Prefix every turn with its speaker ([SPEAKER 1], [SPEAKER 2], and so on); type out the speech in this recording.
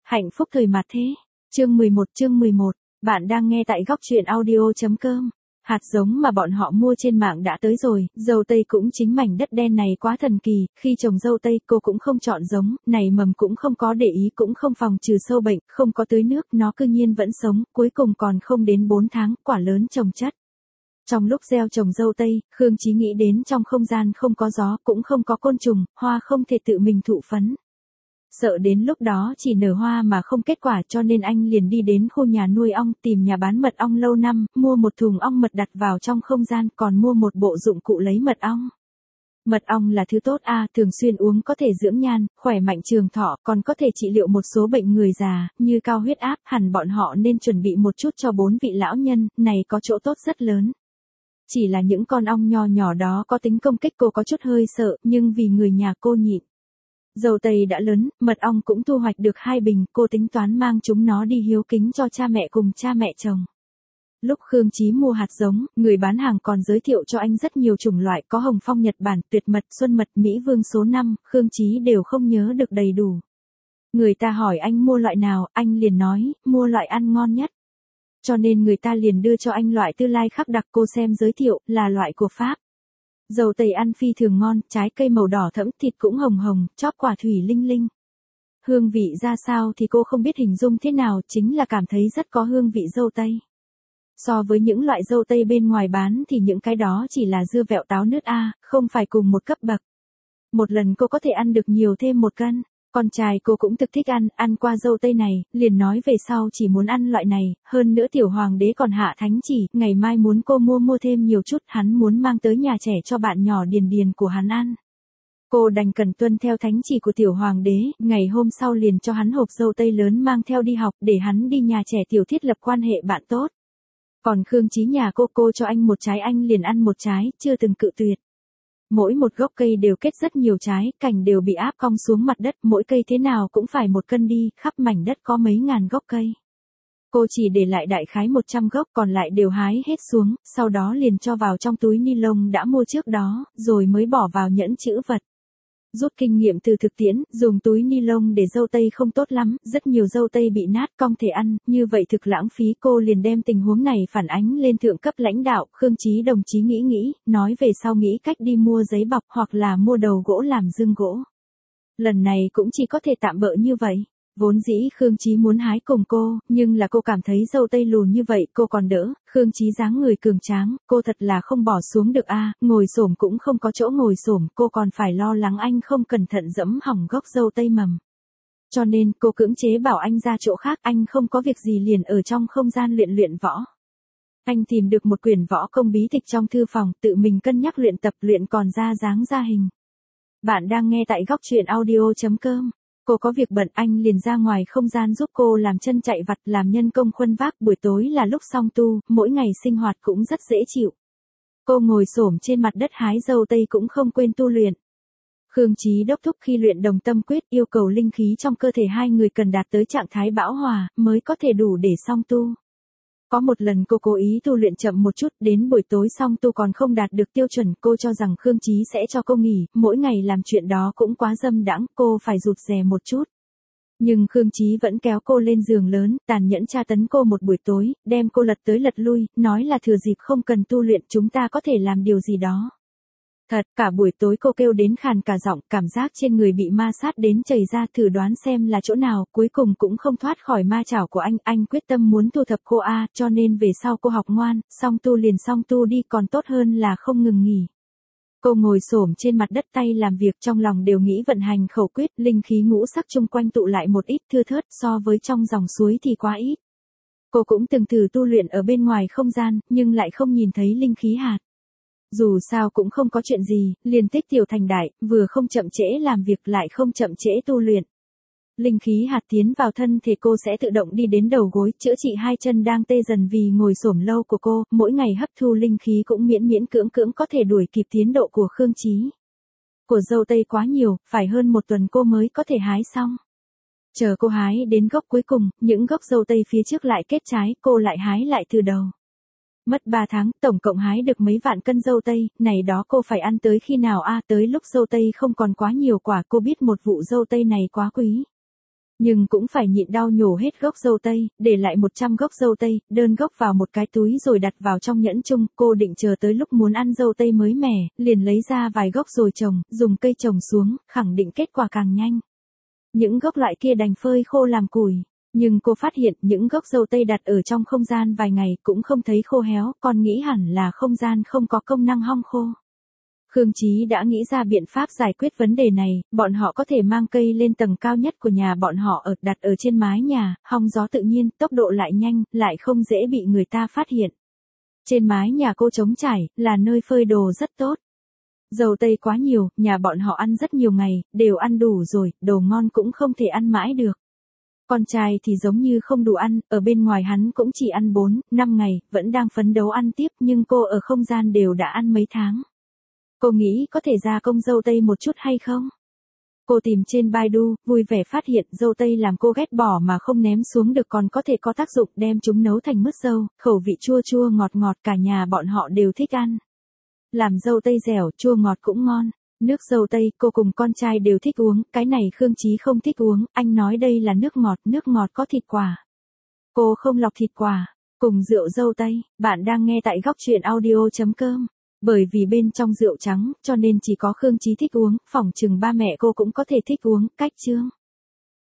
[SPEAKER 1] Hạnh phúc thời mạt thế. Chương 11. Bạn đang nghe tại góc truyện audio.com. Hạt giống mà bọn họ mua trên mạng đã tới rồi, dâu tây cũng chính mảnh đất đen này quá thần kỳ, khi trồng dâu tây cô cũng không chọn giống, này mầm cũng không có để ý cũng không phòng trừ sâu bệnh, không có tưới nước, nó cư nhiên vẫn sống, cuối cùng còn không đến 4 tháng, quả lớn trồng chất. Trong lúc gieo trồng dâu tây, Khương Chí nghĩ đến trong không gian không có gió, cũng không có côn trùng, hoa không thể tự mình thụ phấn. Sợ đến lúc đó chỉ nở hoa mà không kết quả cho nên anh liền đi đến khu nhà nuôi ong tìm nhà bán mật ong lâu năm, mua một thùng ong mật đặt vào trong không gian còn mua một bộ dụng cụ lấy mật ong. Mật ong là thứ tốt thường xuyên uống có thể dưỡng nhan, khỏe mạnh trường thọ, còn có thể trị liệu một số bệnh người già, như cao huyết áp, hẳn bọn họ nên chuẩn bị một chút cho 4 vị lão nhân, này có chỗ tốt rất lớn. Chỉ là những con ong nho nhỏ đó có tính công kích cô có chút hơi sợ, nhưng vì người nhà cô nhịn. Dâu tây đã lớn, mật ong cũng thu hoạch được 2 bình, cô tính toán mang chúng nó đi hiếu kính cho cha mẹ cùng cha mẹ chồng. Lúc Khương Chí mua hạt giống, người bán hàng còn giới thiệu cho anh rất nhiều chủng loại có hồng phong Nhật Bản, tuyệt mật, xuân mật, Mỹ Vương số 5, Khương Chí đều không nhớ được đầy đủ. Người ta hỏi anh mua loại nào, anh liền nói, mua loại ăn ngon nhất. Cho nên người ta liền đưa cho anh loại Tư Lai khắc đặc cô xem giới thiệu, là loại của Pháp. Dâu tây ăn phi thường ngon, trái cây màu đỏ thẫm, thịt cũng hồng hồng, chóp quả thủy linh linh. Hương vị ra sao thì cô không biết hình dung thế nào, chính là cảm thấy rất có hương vị dâu tây. So với những loại dâu tây bên ngoài bán thì những cái đó chỉ là dưa vẹo táo nứt không phải cùng một cấp bậc. Một lần cô có thể ăn được nhiều thêm 1 cân. Con trai cô cũng thực thích ăn qua dâu tây này, liền nói về sau chỉ muốn ăn loại này, hơn nữa tiểu hoàng đế còn hạ thánh chỉ, ngày mai muốn cô mua thêm nhiều chút, hắn muốn mang tới nhà trẻ cho bạn nhỏ Điền của hắn ăn. Cô đành cần tuân theo thánh chỉ của tiểu hoàng đế, ngày hôm sau liền cho hắn hộp dâu tây lớn mang theo đi học để hắn đi nhà trẻ tiểu thiết lập quan hệ bạn tốt. Còn Khương Chí nhà cô cho anh một trái anh liền ăn một trái, chưa từng cự tuyệt. Mỗi một gốc cây đều kết rất nhiều trái, cành đều bị áp cong xuống mặt đất, mỗi cây thế nào cũng phải 1 cân đi, khắp mảnh đất có mấy ngàn gốc cây. Cô chỉ để lại đại khái 100 gốc còn lại đều hái hết xuống, sau đó liền cho vào trong túi ni lông đã mua trước đó, rồi mới bỏ vào nhẫn trữ vật. Rút kinh nghiệm từ thực tiễn, dùng túi ni lông để dâu tây không tốt lắm, rất nhiều dâu tây bị nát cong thể ăn, như vậy thực lãng phí. Cô liền đem tình huống này phản ánh lên thượng cấp lãnh đạo, Khương Chí đồng chí nghĩ, nói về sau nghĩ cách đi mua giấy bọc hoặc là mua đầu gỗ làm dương gỗ. Lần này cũng chỉ có thể tạm bợ như vậy. Vốn dĩ Khương Chí muốn hái cùng cô, nhưng là cô cảm thấy dâu tây lùn như vậy cô còn đỡ, Khương Chí dáng người cường tráng, cô thật là không bỏ xuống được ngồi xổm cũng không có chỗ ngồi xổm, cô còn phải lo lắng anh không cẩn thận dẫm hỏng gốc dâu tây mầm. Cho nên cô cưỡng chế bảo anh ra chỗ khác, anh không có việc gì liền ở trong không gian luyện võ. Anh tìm được một quyển võ công bí tịch trong thư phòng, tự mình cân nhắc luyện tập luyện còn ra dáng ra hình. Bạn đang nghe tại góc truyện audio.com. Cô có việc bận anh liền ra ngoài không gian giúp cô làm chân chạy vặt làm nhân công khuân vác buổi tối là lúc xong tu, mỗi ngày sinh hoạt cũng rất dễ chịu. Cô ngồi xổm trên mặt đất hái dâu tây cũng không quên tu luyện. Khương Chí đốc thúc khi luyện đồng tâm quyết yêu cầu linh khí trong cơ thể hai người cần đạt tới trạng thái bão hòa mới có thể đủ để xong tu. Có một lần cô cố ý tu luyện chậm một chút, đến buổi tối xong tu còn không đạt được tiêu chuẩn, cô cho rằng Khương Chí sẽ cho cô nghỉ, mỗi ngày làm chuyện đó cũng quá dâm đãng, cô phải rụt rè một chút. Nhưng Khương Chí vẫn kéo cô lên giường lớn, tàn nhẫn tra tấn cô một buổi tối, đem cô lật tới lật lui, nói là thừa dịp không cần tu luyện chúng ta có thể làm điều gì đó. Thật, cả buổi tối cô kêu đến khàn cả giọng, cảm giác trên người bị ma sát đến chảy ra, thử đoán xem là chỗ nào, cuối cùng cũng không thoát khỏi ma chảo của anh quyết tâm muốn thu thập cô cho nên về sau cô học ngoan, xong tu liền xong tu đi còn tốt hơn là không ngừng nghỉ. Cô ngồi xổm trên mặt đất tay làm việc trong lòng đều nghĩ vận hành khẩu quyết, linh khí ngũ sắc chung quanh tụ lại một ít thưa thớt so với trong dòng suối thì quá ít. Cô cũng từng thử tu luyện ở bên ngoài không gian, nhưng lại không nhìn thấy linh khí hạt. Dù sao cũng không có chuyện gì, liền tích tiểu thành đại, vừa không chậm trễ làm việc lại không chậm trễ tu luyện. Linh khí hạt tiến vào thân thì cô sẽ tự động đi đến đầu gối, chữa trị 2 chân đang tê dần vì ngồi xổm lâu của cô, mỗi ngày hấp thu linh khí cũng miễn cưỡng có thể đuổi kịp tiến độ của Khương Chí. Của dâu tây quá nhiều, phải hơn 1 tuần cô mới có thể hái xong. Chờ cô hái đến gốc cuối cùng, những gốc dâu tây phía trước lại kết trái, cô lại hái lại từ đầu. Mất 3 tháng, tổng cộng hái được mấy vạn cân dâu tây, này đó cô phải ăn tới khi nào tới lúc dâu tây không còn quá nhiều quả, cô biết một vụ dâu tây này quá quý. Nhưng cũng phải nhịn đau nhổ hết gốc dâu tây, để lại 100 gốc dâu tây, đơn gốc vào một cái túi rồi đặt vào trong nhẫn chung. Cô định chờ tới lúc muốn ăn dâu tây mới mẻ, liền lấy ra vài gốc rồi trồng, dùng cây trồng xuống, khẳng định kết quả càng nhanh. Những gốc loại kia đành phơi khô làm củi. Nhưng cô phát hiện những gốc dâu tây đặt ở trong không gian vài ngày cũng không thấy khô héo, còn nghĩ hẳn là không gian không có công năng hong khô. Khương Chí đã nghĩ ra biện pháp giải quyết vấn đề này, bọn họ có thể mang cây lên tầng cao nhất của nhà bọn họ đặt ở trên mái nhà, hong gió tự nhiên, tốc độ lại nhanh, lại không dễ bị người ta phát hiện. Trên mái nhà cô trống trải, là nơi phơi đồ rất tốt. Dâu tây quá nhiều, nhà bọn họ ăn rất nhiều ngày, đều ăn đủ rồi, đồ ngon cũng không thể ăn mãi được. Con trai thì giống như không đủ ăn, ở bên ngoài hắn cũng chỉ ăn 4, 5 ngày, vẫn đang phấn đấu ăn tiếp nhưng cô ở không gian đều đã ăn mấy tháng. Cô nghĩ có thể gia công dâu tây một chút hay không? Cô tìm trên Baidu, vui vẻ phát hiện dâu tây làm cô ghét bỏ mà không ném xuống được còn có thể có tác dụng đem chúng nấu thành mứt dâu, khẩu vị chua chua ngọt ngọt cả nhà bọn họ đều thích ăn. Làm dâu tây dẻo, chua ngọt cũng ngon. Nước dâu tây, cô cùng con trai đều thích uống, cái này Khương Chí không thích uống, anh nói đây là nước ngọt có thịt quả. Cô không lọc thịt quả, cùng rượu dâu tây, bạn đang nghe tại góc truyện audio.com. Bởi vì bên trong rượu trắng, cho nên chỉ có Khương Chí thích uống, phỏng chừng ba mẹ cô cũng có thể thích uống, cách chương.